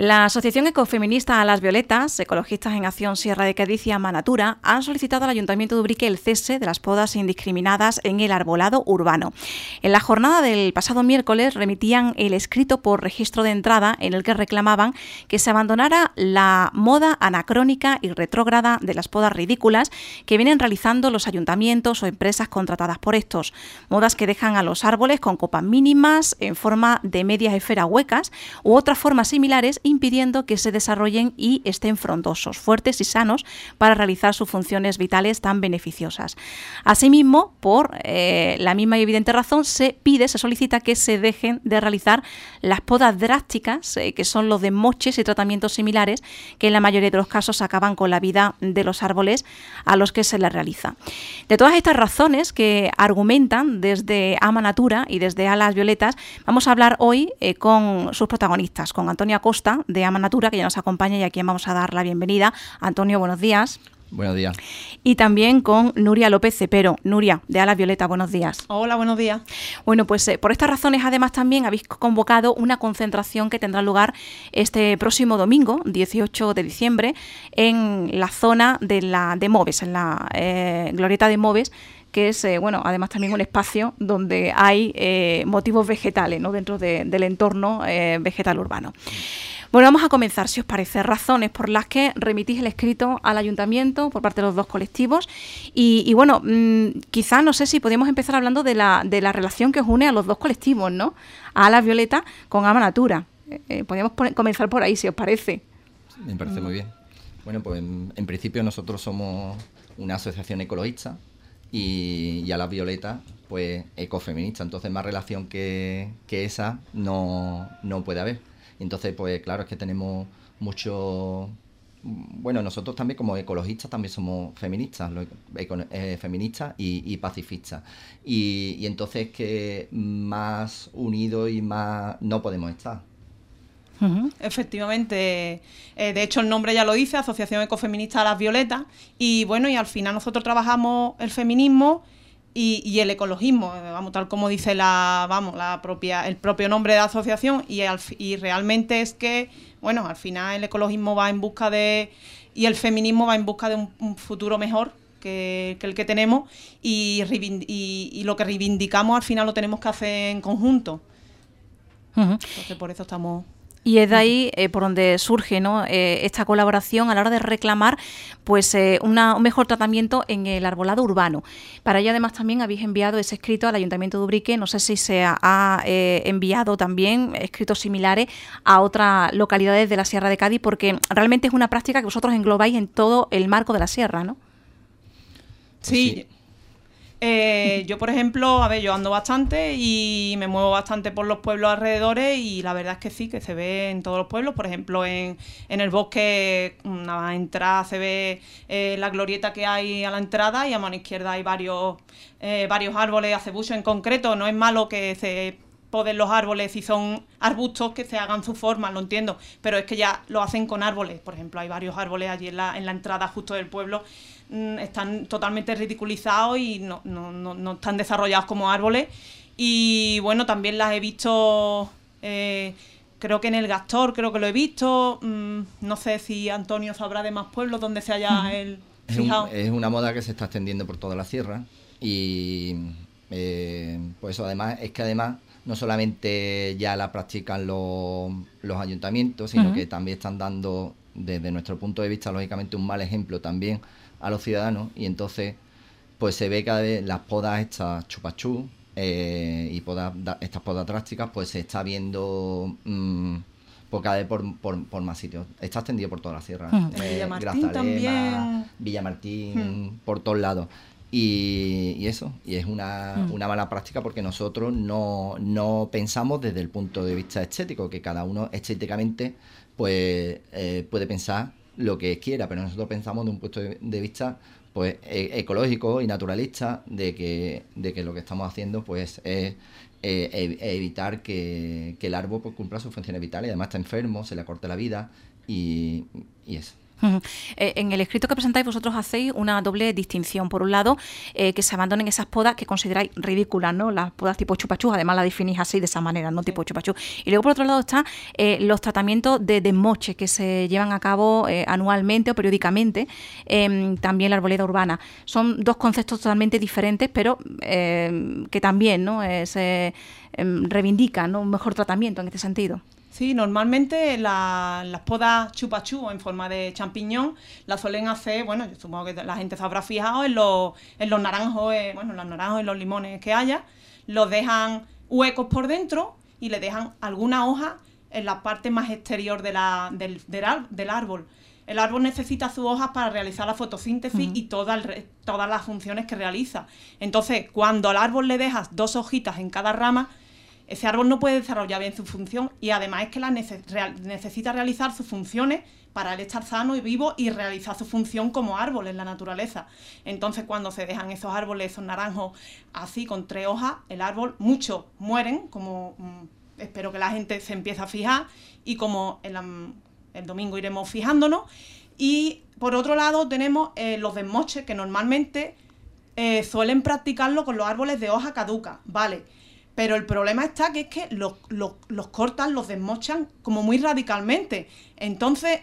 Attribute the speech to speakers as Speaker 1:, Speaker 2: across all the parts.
Speaker 1: La Asociación Ecofeminista A las Violetas, Ecologistas en Acción Sierra de Cádiz y Amanatura han solicitado al Ayuntamiento de Ubrique el cese de las podas indiscriminadas en el arbolado urbano. En la jornada del pasado miércoles remitían el escrito por registro de entrada en el que reclamaban que se abandonara la moda anacrónica y retrógrada de las podas ridículas que vienen realizando los ayuntamientos o empresas contratadas por estos. Modas que dejan a los árboles con copas mínimas, en forma de medias esferas huecas u otras formas similares, impidiendo que se desarrollen y estén frondosos, fuertes y sanos para realizar sus funciones vitales tan beneficiosas. Asimismo, por la misma y evidente razón, se solicita que se dejen de realizar las podas drásticas, que son los desmoches y tratamientos similares, que en la mayoría de los casos acaban con la vida de los árboles a los que se les realiza. De todas estas razones que argumentan desde Amanatura y desde A las Violetas, vamos a hablar hoy con sus protagonistas, con Antonio Acosta, de Amanatura, que ya nos acompaña y a quien vamos a dar la bienvenida. Antonio, buenos días.
Speaker 2: Buenos días.
Speaker 1: Y también con Nuria López Cepero. Nuria, de A las Violetas, buenos días.
Speaker 3: Hola, buenos días.
Speaker 1: Bueno, pues por estas razones, además, también habéis convocado una concentración que tendrá lugar este próximo domingo, 18 de diciembre, en la zona de Moves, en la glorieta de Moves, que es, además también un espacio donde hay motivos vegetales, ¿no?, dentro del entorno vegetal urbano. Bueno, vamos a comenzar, si os parece, razones por las que remitís el escrito al ayuntamiento por parte de los dos colectivos y quizás, no sé si podemos empezar hablando de la relación que os une a los dos colectivos, ¿no? A las Violetas con Amanatura. Podríamos comenzar por ahí, si os parece.
Speaker 2: Me parece muy bien. Bueno, pues en principio nosotros somos una asociación ecologista y a las Violetas, pues ecofeminista. Entonces, más relación que esa no puede haber. Entonces, pues claro, es que tenemos mucho... Bueno, nosotros también como ecologistas también somos feministas, feministas y pacifistas. Y entonces que más unidos y más no podemos estar.
Speaker 3: Efectivamente, de hecho el nombre ya lo dice, Asociación Ecofeminista A las Violetas, y bueno, y al final nosotros trabajamos el feminismo y el ecologismo, tal como dice el propio nombre de la asociación, y realmente es que, bueno, al final el ecologismo va en busca y el feminismo va en busca de un futuro mejor que el que tenemos, y lo que reivindicamos al final lo tenemos que hacer en conjunto. Entonces por eso estamos...
Speaker 1: Y es de ahí por donde surge, ¿no?, esta colaboración a la hora de reclamar pues un mejor tratamiento en el arbolado urbano. Para ello, además, también habéis enviado ese escrito al Ayuntamiento de Ubrique. No sé si se ha enviado también escritos similares a otras localidades de la Sierra de Cádiz, porque realmente es una práctica que vosotros englobáis en todo el marco de la sierra, ¿no?
Speaker 3: Sí. Yo, por ejemplo, yo ando bastante y me muevo bastante por los pueblos alrededores, y la verdad es que sí, que se ve en todos los pueblos. Por ejemplo, en el bosque, una entrada, se ve la glorieta que hay a la entrada, y a mano izquierda hay varios árboles, acebuchos en concreto. No es malo que se poden los árboles, si son arbustos, que se hagan su forma, lo entiendo, pero es que ya lo hacen con árboles. Por ejemplo, hay varios árboles allí en la entrada justo del pueblo, están totalmente ridiculizados y no están desarrollados como árboles. Y bueno, también las he visto, creo que en el Gastor, creo que lo he visto, no sé si Antonio sabrá de más pueblos donde se haya fijado.
Speaker 2: Es una moda que se está extendiendo por toda la sierra, y pues eso, además no solamente ya la practican los ayuntamientos, sino que también están dando, desde nuestro punto de vista, lógicamente, un mal ejemplo también a los ciudadanos, y entonces pues se ve cada vez las podas estas chupachú y estas podas drásticas, pues se está viendo cada vez por más sitios. Está extendido por toda la sierra.
Speaker 3: Villamartín también.
Speaker 2: Villamartín, por todos lados. Y eso, y es una mala práctica, porque nosotros no pensamos desde el punto de vista estético, que cada uno estéticamente pues puede pensar lo que quiera, pero nosotros pensamos de un punto de vista pues ecológico y naturalista, de que lo que estamos haciendo pues es evitar que el árbol pues cumpla sus funciones vitales, y además está enfermo, se le acorte la vida y eso.
Speaker 1: En el escrito que presentáis vosotros hacéis una doble distinción. Por un lado, que se abandonen esas podas que consideráis ridículas, ¿no? Las podas tipo chupachú, además la definís así, de esa manera, ¿no? Tipo chupachú. Y luego, por otro lado, están los tratamientos de desmoche que se llevan a cabo anualmente o periódicamente, también la arboleda urbana. Son dos conceptos totalmente diferentes, pero que también, ¿no? Se reivindican, ¿no? Un mejor tratamiento en este sentido.
Speaker 3: Sí, normalmente las podas chupachú en forma de champiñón las suelen hacer, bueno, yo supongo que la gente se habrá fijado en los naranjos, los naranjos y los limones que haya, los dejan huecos por dentro y le dejan alguna hoja en la parte más exterior del árbol. El árbol necesita sus hojas para realizar la fotosíntesis y todas las funciones que realiza. Entonces, cuando al árbol le dejas 2 hojitas en cada rama, ese árbol no puede desarrollar bien su función y además es que necesita realizar sus funciones para él estar sano y vivo y realizar su función como árbol en la naturaleza. Entonces, cuando se dejan esos árboles, esos naranjos así con 3 hojas, el árbol, muchos mueren, como espero que la gente se empiece a fijar, y como el domingo iremos fijándonos. Y por otro lado tenemos los desmoches, que normalmente suelen practicarlo con los árboles de hoja caduca, ¿vale? Pero el problema está que es que los cortan, los desmochan como muy radicalmente. Entonces,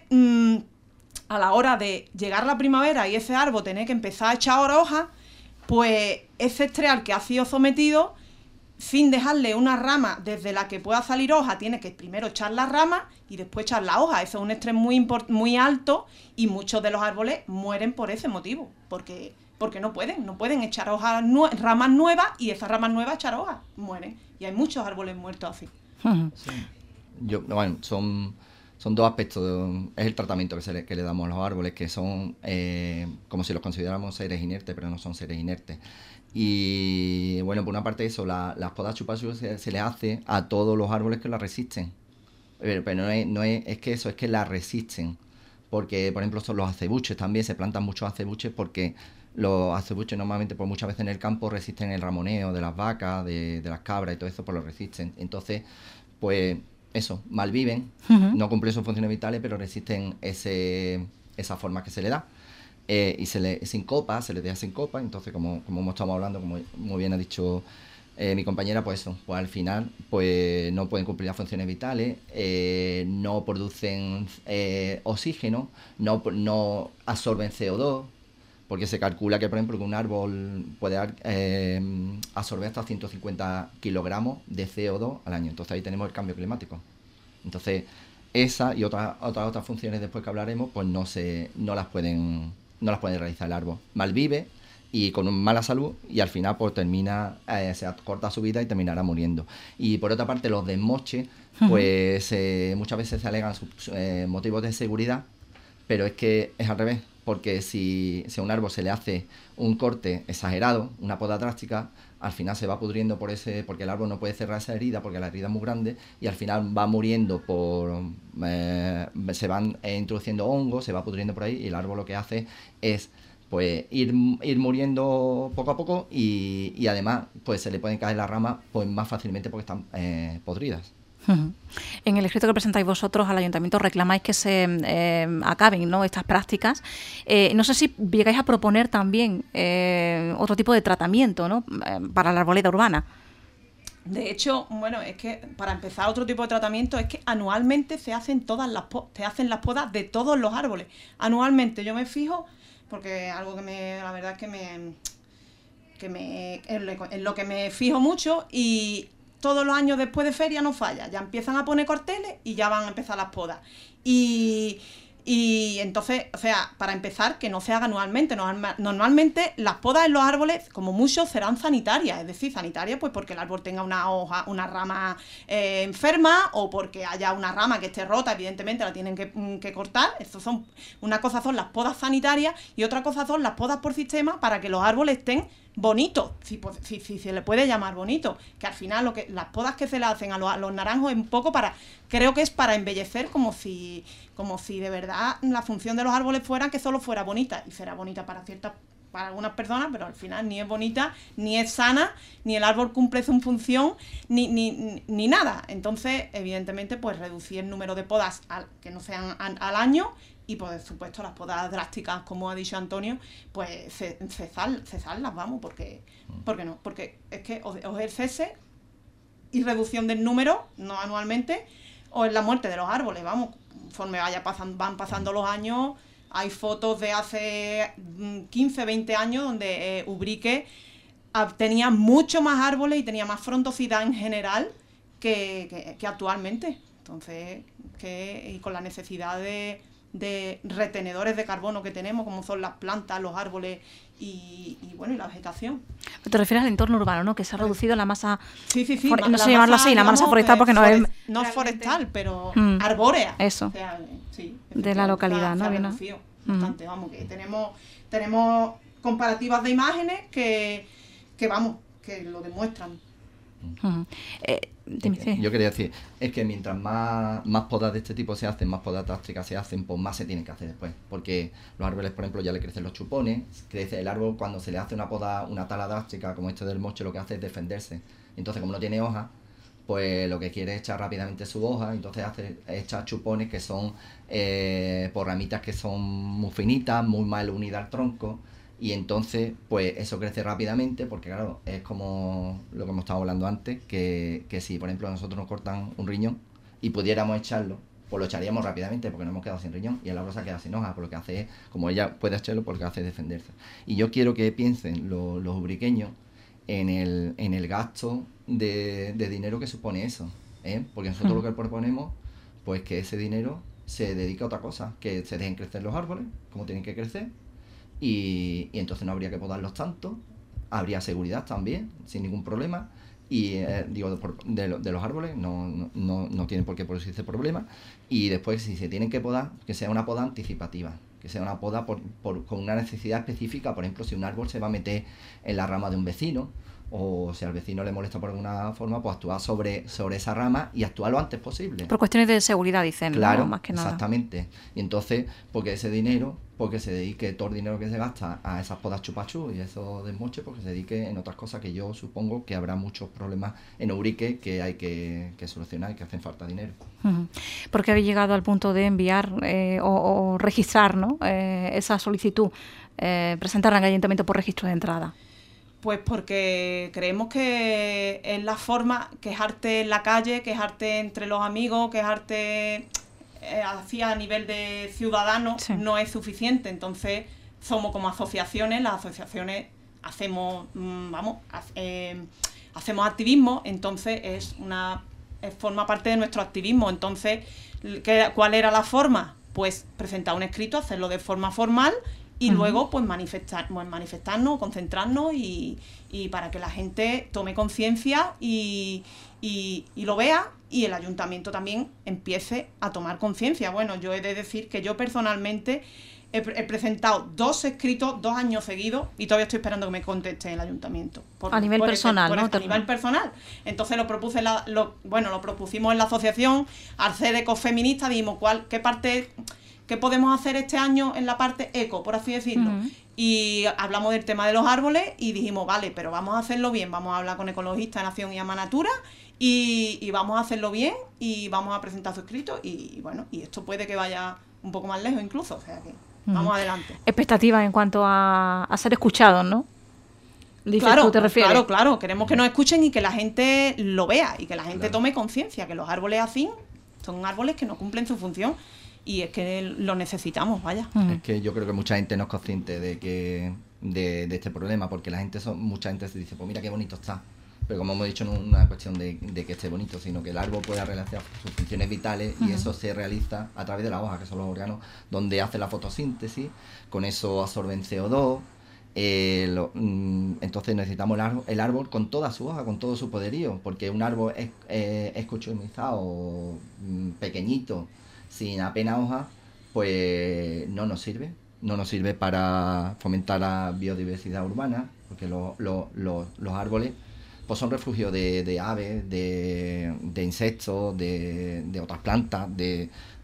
Speaker 3: a la hora de llegar la primavera y ese árbol tener que empezar a echar hojas, pues ese estrés al que ha sido sometido, sin dejarle una rama desde la que pueda salir hoja, tiene que primero echar la rama y después echar la hoja. Eso es un estrés muy alto y muchos de los árboles mueren por ese motivo, porque no pueden echar hojas ramas nuevas, y esas ramas nuevas echar hojas, mueren. Y hay muchos árboles muertos así.
Speaker 2: Sí. Son 2 aspectos. Es el tratamiento que le damos a los árboles, que son como si los consideráramos seres inertes, pero no son seres inertes. Y bueno, por una parte eso, las podas chupachú se les hace a todos los árboles que las resisten. Pero no es que eso, es que las resisten. Porque, por ejemplo, son los acebuches también, se plantan muchos acebuches porque los acebuches normalmente, pues muchas veces en el campo resisten el ramoneo de las vacas, de las cabras y todo eso, pues lo resisten. Entonces, pues eso, malviven, no cumplen sus funciones vitales, pero resisten esa forma que se le da. Y se les deja sin copa. Entonces, como hemos estado hablando, como muy bien ha dicho mi compañera, pues eso, pues al final pues no pueden cumplir las funciones vitales, no producen oxígeno, no absorben CO2, porque se calcula que, por ejemplo, que un árbol puede absorber hasta 150 kilogramos de CO2 al año. Entonces ahí tenemos el cambio climático. Entonces esa y otras funciones después que hablaremos, pues no las pueden realizar el árbol. Malvive y con mala salud, y al final pues termina, se acorta su vida y terminará muriendo. Y por otra parte, los desmoches, pues muchas veces se alegan motivos de seguridad, pero es que es al revés, porque si a un árbol se le hace un corte exagerado, una poda drástica, al final se va pudriendo porque el árbol no puede cerrar esa herida, porque la herida es muy grande, y al final va muriendo se van introduciendo hongos, se va pudriendo por ahí, y el árbol lo que hace es pues ir muriendo poco a poco, y además pues se le pueden caer las ramas pues más fácilmente porque están podridas.
Speaker 1: En el escrito que presentáis vosotros al ayuntamiento reclamáis que se acaben, ¿no?, estas prácticas. No sé si llegáis a proponer también otro tipo de tratamiento, ¿no?, para la arboleda urbana.
Speaker 3: De hecho, bueno, es que para empezar otro tipo de tratamiento es que anualmente se hacen las podas de todos los árboles. Anualmente yo me fijo, porque es algo que la verdad es que en lo que me fijo mucho, y todos los años después de feria no falla, ya empiezan a poner carteles y ya van a empezar las podas. Y entonces, o sea, para empezar, que no se haga anualmente. Normalmente las podas en los árboles, como mucho, serán sanitarias. Es decir, sanitarias pues porque el árbol tenga una rama enferma, o porque haya una rama que esté rota, evidentemente la tienen que cortar. Una cosa son las podas sanitarias y otra cosa son las podas por sistema, para que los árboles estén bonitos, si se le puede llamar bonito, que al final las podas que se le hacen a los naranjos es un poco creo que es para embellecer, como si de verdad la función de los árboles fuera que solo fuera bonita, y será bonita para algunas personas, pero al final ni es bonita, ni es sana, ni el árbol cumple su función, ni nada. Entonces, evidentemente, pues reducir el número de podas que no sean al año, y por supuesto las podas drásticas, como ha dicho Antonio, pues cesarlas, vamos, porque no, porque es que o es el cese y reducción del número, no anualmente, o es la muerte de los árboles, vamos, conforme van pasando los años, hay fotos de hace 15, 20 años donde Ubrique tenía mucho más árboles y tenía más frondosidad en general que actualmente. Entonces, y con la necesidad de retenedores de carbono que tenemos, como son las plantas, los árboles y la vegetación.
Speaker 1: Te refieres al entorno urbano, ¿no? Que se ha reducido la masa...
Speaker 3: Sí.
Speaker 1: No sé llamarlo así, la masa forestal, porque no es...
Speaker 3: No forestal, pero arbórea.
Speaker 1: Eso.
Speaker 3: O sea, sí,
Speaker 1: de la localidad, ¿no?
Speaker 3: Se ha reducido bastante, vamos, que tenemos comparativas de imágenes que lo demuestran.
Speaker 2: Yo quería decir, es que mientras más podas de este tipo se hacen, más podas drásticas se hacen, pues más se tienen que hacer después. Porque los árboles, por ejemplo, ya le crecen los chupones, crece el árbol cuando se le hace una poda, una tala drástica, como este del moche, lo que hace es defenderse. Entonces, como no tiene hojas, pues lo que quiere es echar rápidamente su hoja, entonces echar chupones que son por ramitas que son muy finitas, muy mal unidas al tronco. Y entonces, pues eso crece rápidamente, porque claro, es como lo que hemos estado hablando antes, que si, por ejemplo, a nosotros nos cortan un riñón y pudiéramos echarlo, pues lo echaríamos rápidamente, porque nos hemos quedado sin riñón, y el árbol se ha quedado sin hoja, por lo que hace es, como ella puede echarlo, por lo que hace es defenderse. Y yo quiero que piensen los ubriqueños en el gasto de dinero que supone eso, porque nosotros lo que proponemos, pues que ese dinero se dedique a otra cosa, que se dejen crecer los árboles, como tienen que crecer, y entonces no habría que podarlos tanto, habría seguridad también, sin ningún problema, y de los árboles no tienen por qué producirse problema, y después si se tienen que podar, que sea una poda anticipativa, que sea una poda con una necesidad específica. Por ejemplo, si un árbol se va a meter en la rama de un vecino, o si al vecino le molesta por alguna forma, pues actuar sobre esa rama y actuar lo antes posible.
Speaker 1: Por cuestiones de seguridad, dicen,
Speaker 2: claro,
Speaker 1: ¿no? Más que nada.
Speaker 2: Exactamente. Y entonces, porque ese dinero, porque se dedique todo el dinero que se gasta a esas podas chupachú y esos desmoches, porque se dedique en otras cosas que yo supongo que habrá muchos problemas en Ubrique que hay que solucionar y que hacen falta dinero.
Speaker 1: ¿Por qué habéis llegado al punto de enviar o registrar, ¿no? Esa solicitud, presentarla en el ayuntamiento por registro de entrada?
Speaker 3: Pues porque creemos que es la forma, quejarte en la calle, quejarte entre los amigos, quejarte a nivel de ciudadano, sí, no es suficiente. Entonces somos como asociaciones, las asociaciones hacemos activismo, entonces forma parte de nuestro activismo. Entonces, ¿cuál era la forma? Pues presentar un escrito, hacerlo de forma formal, y luego pues manifestarnos, concentrarnos y para que la gente tome conciencia y lo vea, y el ayuntamiento también empiece a tomar conciencia. Bueno, yo he de decir que yo personalmente he presentado 2 escritos 2 años seguidos y todavía estoy esperando que me conteste el ayuntamiento.
Speaker 1: A nivel personal, ¿no?
Speaker 3: A nivel personal. Entonces lo propusimos en la asociación, al ser ecofeminista, dijimos ¿qué podemos hacer este año en la parte eco, por así decirlo? Y hablamos del tema de los árboles y dijimos, vale, pero vamos a hacerlo bien, vamos a hablar con Ecologistas, Nación y Amanatura y vamos a hacerlo bien y vamos a presentar su escrito y bueno, y esto puede que vaya un poco más lejos incluso, o sea que vamos adelante.
Speaker 1: Expectativas en cuanto a ser escuchados, ¿no?
Speaker 3: Claro,
Speaker 1: ¿tú te refieres?
Speaker 3: Claro, queremos que nos escuchen y que la gente lo vea y que la gente tome conciencia, que los árboles así son árboles que no cumplen su función. Y es que lo necesitamos, vaya.
Speaker 2: Es que yo creo que mucha gente no es consciente de este problema, porque mucha gente se dice, pues mira qué bonito está. Pero como hemos dicho, no es una cuestión de que esté bonito, sino que el árbol pueda realizar sus funciones vitales y eso se realiza a través de la hoja, que son los órganos donde hace la fotosíntesis, con eso absorben CO2. Entonces necesitamos el árbol con toda su hoja, con todo su poderío, porque un árbol escuchumizado, pequeñito, sin apenas hojas, pues no nos sirve para fomentar la biodiversidad urbana, porque los árboles pues son refugios de aves, de insectos, de otras plantas, de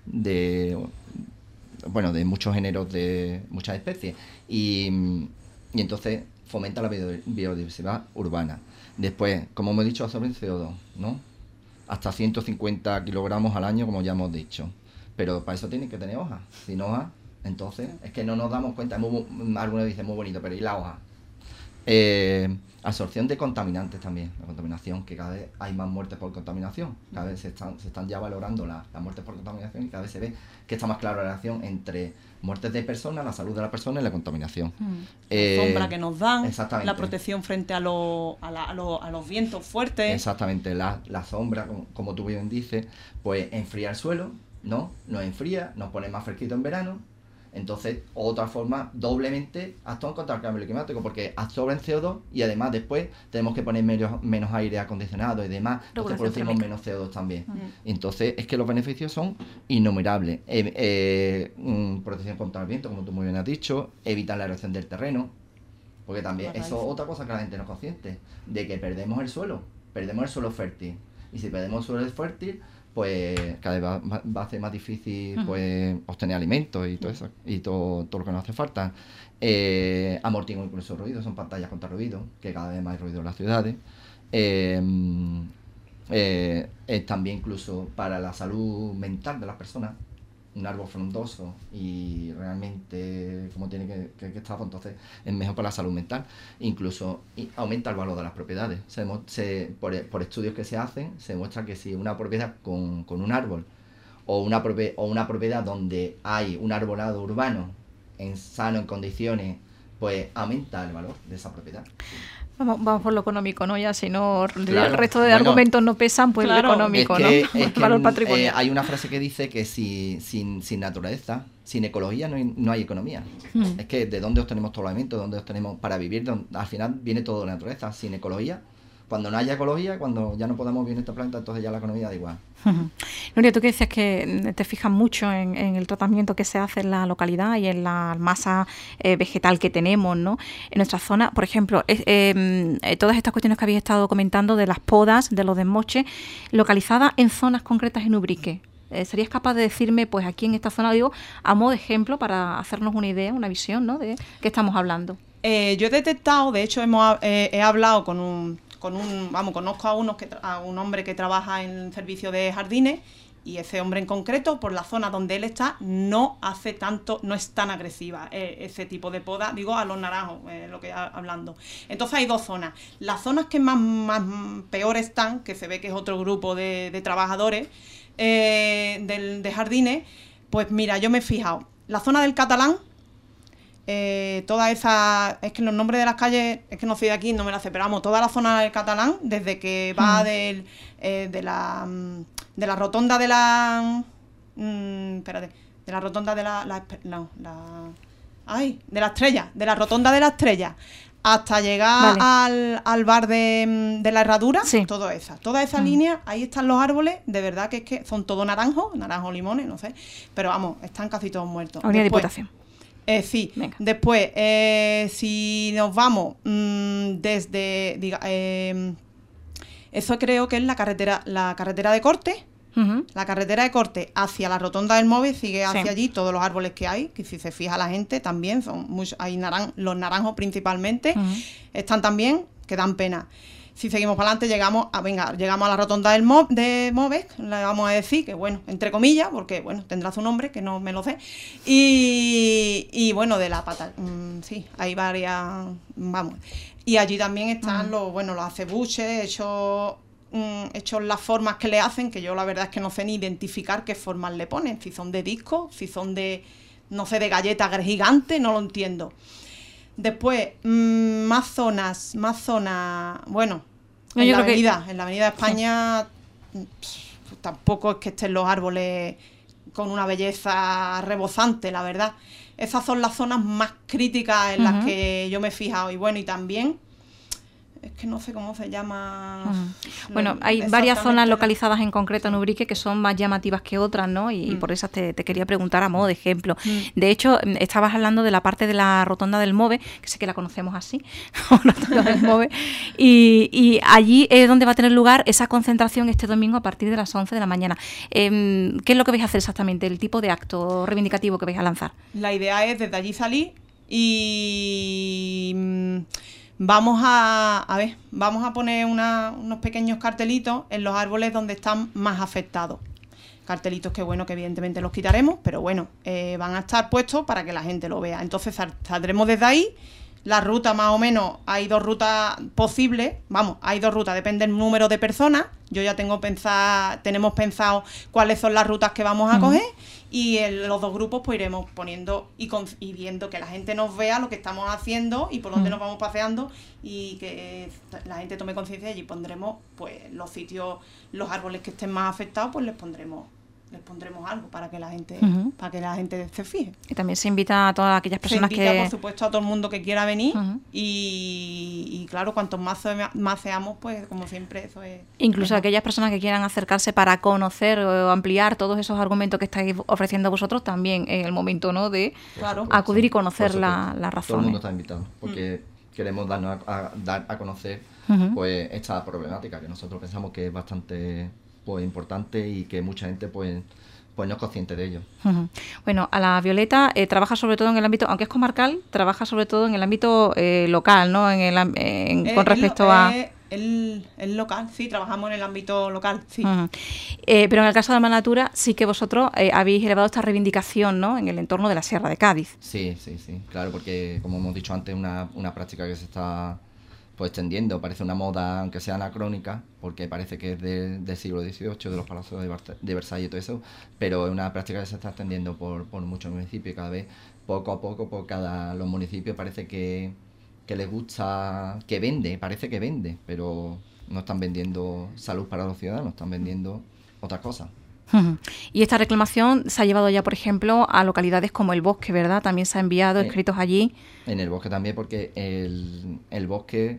Speaker 2: muchos géneros, de muchas especies, y entonces fomenta la biodiversidad urbana. Después, como hemos dicho, absorben CO2, ¿no? Hasta 150 kilogramos al año, como ya hemos dicho. pero para eso tienen que tener hojas. Sin hojas, entonces, es que no nos damos cuenta. Algunos dicen muy bonito, pero ¿y la hoja? Absorción de contaminantes también, la contaminación, que cada vez hay más muertes por contaminación, cada vez se están ya valorando las muertes por contaminación y cada vez se ve que está más clara la relación entre muertes de personas, la salud de la persona y la contaminación.
Speaker 3: La sombra que nos dan,
Speaker 2: exactamente.
Speaker 3: La protección frente a los vientos fuertes.
Speaker 2: Exactamente, la sombra, como tú bien dices, pues enfría el suelo, ¿no? Nos enfría, nos pone más fresquito en verano. Entonces, otra forma, doblemente actúan contra el cambio climático, porque absorben CO2 y además después tenemos que poner menos aire acondicionado y demás, entonces producimos menos CO2 también. Entonces, es que los beneficios son innumerables. Protección contra el viento, como tú muy bien has dicho, evitar la erosión del terreno, porque también eso es otra cosa que la gente no es consciente, de que perdemos el suelo fértil. Y si perdemos el suelo fértil, pues cada vez va a ser más difícil pues obtener alimentos y todo eso, y todo lo que nos hace falta. Amortiguan incluso el ruido, son pantallas contra ruido, que cada vez más hay ruido en las ciudades. También incluso para la salud mental de las personas, un árbol frondoso y realmente como tiene que estar, pues entonces es mejor para la salud mental. Incluso aumenta el valor de las propiedades. Por estudios que se hacen, se demuestra que si una propiedad con un árbol o una propiedad donde hay un arbolado urbano sano, en condiciones, pues aumenta el valor de esa propiedad.
Speaker 1: Vamos por lo económico, ¿no? Ya si no,
Speaker 2: claro,
Speaker 1: el resto de argumentos no pesan, pues
Speaker 3: claro,
Speaker 1: lo económico,
Speaker 2: es que,
Speaker 1: ¿no?
Speaker 2: Es que,
Speaker 1: valor patrimonial.
Speaker 2: Hay una frase que dice que sin naturaleza, sin ecología, no hay economía. Es que ¿de dónde obtenemos todos los alimentos? ¿De dónde obtenemos para vivir? Al final viene todo de la naturaleza. Sin ecología, cuando no haya ecología, cuando ya no podamos vivir en este planeta, entonces ya la economía da igual.
Speaker 1: Nuria, tú que decías que te fijas mucho en el tratamiento que se hace en la localidad y en la masa vegetal que tenemos, ¿no? En nuestra zona, por ejemplo, todas estas cuestiones que habéis estado comentando de las podas, de los desmoches, localizadas en zonas concretas en Ubrique. ¿Serías capaz de decirme, pues aquí en esta zona, digo, a modo de ejemplo, para hacernos una idea, una visión, ¿no? De qué estamos hablando?
Speaker 3: Yo he detectado, de hecho he hablado conozco a un hombre que trabaja en el servicio de jardines, y ese hombre en concreto, por la zona donde él está, no es tan agresiva ese tipo de poda, digo, a los naranjos, lo que hablando. Entonces hay dos zonas. Las zonas que más peor están, que se ve que es otro grupo de trabajadores de jardines, pues mira, yo me he fijado. La zona del Catalán, toda esa, es que los nombres de las calles, es que no soy de aquí, no me las sé, pero vamos, toda la zona del Catalán, desde que va de la rotonda de la de la rotonda de de la Estrella, de la rotonda de la Estrella hasta llegar al bar de la Herradura, sí. Toda esa línea, ahí están los árboles, de verdad que es que son todos naranjos, limones, no sé, pero vamos, están casi todos muertos.
Speaker 1: Unidad de Diputación.
Speaker 3: Sí. Venga. Después, si nos vamos desde, eso creo que es la carretera de corte. La carretera de corte hacia la rotonda del móvil sigue hacia allí, todos los árboles que hay, que si se fija la gente también son hay los naranjos principalmente, están también, que dan pena. Si seguimos para adelante llegamos a la rotonda de Moves, le vamos a decir que bueno, entre comillas, porque bueno, tendrá su nombre, que no me lo sé. Y bueno, de la pata, sí, hay varias, vamos. Y allí también están los acebuches hechos las formas que le hacen, que yo la verdad es que no sé ni identificar qué formas le ponen, si son de disco, si son de, no sé, de galletas gigantes, no lo entiendo. Después, más zonas, bueno, en la avenida de España tampoco es que estén los árboles con una belleza rebosante, la verdad. Esas son las zonas más críticas en las que yo me he fijado. Y bueno, y también, es que no sé cómo se llama.
Speaker 1: Bueno, hay varias zonas localizadas en concreto en Ubrique que son más llamativas que otras, ¿no? Y por eso te quería preguntar a modo de ejemplo. De hecho, estabas hablando de la parte de la rotonda del MOVE, que sé que la conocemos así, rotonda del MOVE, y allí es donde va a tener lugar esa concentración este domingo a partir de las 11 de la mañana. ¿Qué es lo que vais a hacer exactamente? ¿El tipo de acto reivindicativo que vais a lanzar?
Speaker 3: La idea es desde allí salir y vamos a poner unos pequeños cartelitos en los árboles donde están más afectados. cartelitos que bueno, que evidentemente los quitaremos, pero bueno, van a estar puestos para que la gente lo vea. Entonces saldremos desde ahí. La ruta más o menos, hay 2 rutas posibles, vamos, hay 2 rutas, depende del número de personas. Yo ya tenemos pensado cuáles son las rutas que vamos a coger, y en los 2 grupos pues iremos poniendo y viendo que la gente nos vea lo que estamos haciendo y por dónde nos vamos paseando, y que la gente tome conciencia, y allí pondremos pues los sitios, los árboles que estén más afectados, pues les pondremos algo para que la gente se fije.
Speaker 1: Y también se invita a todas aquellas personas
Speaker 3: se invita, por supuesto, a todo el mundo que quiera venir, y claro, cuantos más seamos, pues como siempre eso es...
Speaker 1: Incluso aquellas personas que quieran acercarse para conocer o ampliar todos esos argumentos que estáis ofreciendo vosotros, también en el momento, ¿no?, de acudir y conocer las razones.
Speaker 2: Todo el mundo está invitado, porque queremos dar a conocer pues esta problemática que nosotros pensamos que es bastante pues importante, y que mucha gente pues no es consciente de ello.
Speaker 1: Bueno, a la Violeta trabaja sobre todo en el ámbito, aunque es comarcal, trabaja sobre todo en el ámbito local, ¿no? Con respecto a...
Speaker 3: El local, sí, trabajamos en el ámbito local, sí.
Speaker 1: Pero en el caso de Almanatura sí que vosotros habéis elevado esta reivindicación, ¿no?, en el entorno de la Sierra de Cádiz.
Speaker 2: Sí, claro, porque como hemos dicho antes, una práctica que se está pues extendiendo, parece una moda, aunque sea anacrónica, porque parece que es del siglo XVIII, de los palacios de Versalles y todo eso, pero es una práctica que se está extendiendo por muchos municipios, y cada vez, poco a poco, por los municipios parece que les gusta, parece que vende, pero no están vendiendo salud para los ciudadanos, están vendiendo otras cosas.
Speaker 1: Y esta reclamación se ha llevado ya, por ejemplo, a localidades como El Bosque, ¿verdad? También se ha enviado escritos allí.
Speaker 2: En El Bosque también, porque el Bosque,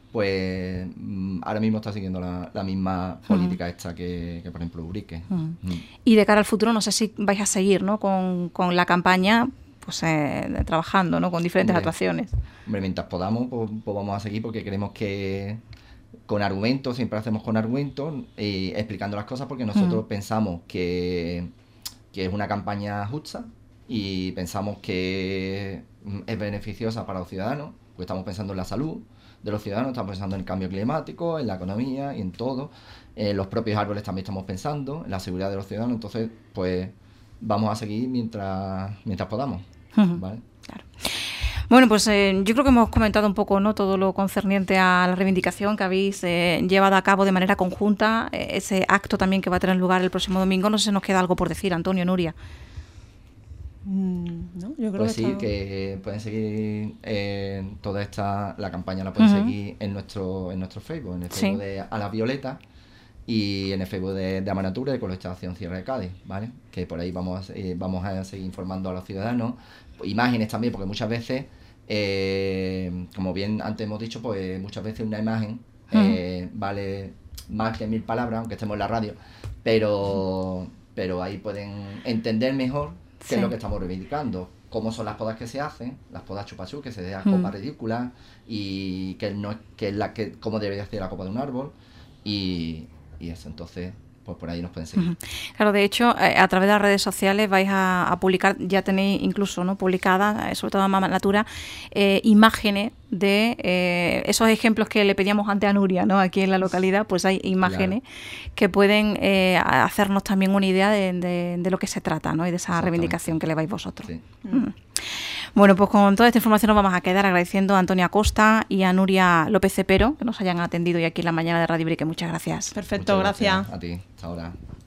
Speaker 2: pues ahora mismo está siguiendo la misma política esta que por ejemplo, Ubrique.
Speaker 1: Y de cara al futuro, no sé si vais a seguir, ¿no?, con la campaña, pues trabajando, ¿no?, con diferentes actuaciones.
Speaker 2: Hombre, mientras podamos, pues vamos a seguir, porque queremos que con argumentos, siempre hacemos con argumentos, explicando las cosas, porque nosotros pensamos que es una campaña justa, y pensamos que es beneficiosa para los ciudadanos, porque estamos pensando en la salud de los ciudadanos, estamos pensando en el cambio climático, en la economía y en todo. Los propios árboles también estamos pensando en la seguridad de los ciudadanos. Entonces, pues vamos a seguir mientras podamos, ¿vale?
Speaker 1: Claro. Bueno, pues yo creo que hemos comentado un poco, ¿no?, todo lo concerniente a la reivindicación que habéis llevado a cabo de manera conjunta, ese acto también que va a tener lugar el próximo domingo. No sé si nos queda algo por decir, Antonio, Nuria.
Speaker 3: No, yo creo
Speaker 2: pues sí, que pueden seguir la campaña la pueden seguir en nuestro Facebook, en el Facebook de A la Violeta, y en el Facebook de Almanatura, de Ecologización Sierra de Cádiz, ¿vale? Que por ahí vamos a seguir informando a los ciudadanos, imágenes también, porque muchas veces, como bien antes hemos dicho, pues muchas veces una imagen vale más que 1000 palabras, aunque estemos en la radio, pero ahí pueden entender mejor qué es lo que estamos reivindicando, cómo son las podas que se hacen, las podas chupachú, que se dejan copas ridículas, y cómo debería ser la copa de un árbol, y eso. Entonces, pues por ahí nos pueden seguir.
Speaker 1: Claro, de hecho, a través de las redes sociales vais a publicar, ya tenéis incluso, ¿no?, publicadas, sobre todo en Almanatura, imágenes de esos ejemplos que le pedíamos antes a Nuria, ¿no?, aquí en la localidad. Pues hay imágenes que pueden hacernos también una idea de lo que se trata, ¿no?, y de esa reivindicación que le vais vosotros. Sí. Bueno, pues con toda esta información nos vamos a quedar agradeciendo a Antonia Costa y a Nuria López Cepero que nos hayan atendido hoy aquí en la mañana de Radio Ubrique. Muchas gracias.
Speaker 3: Perfecto, gracias.
Speaker 2: A ti, hasta ahora.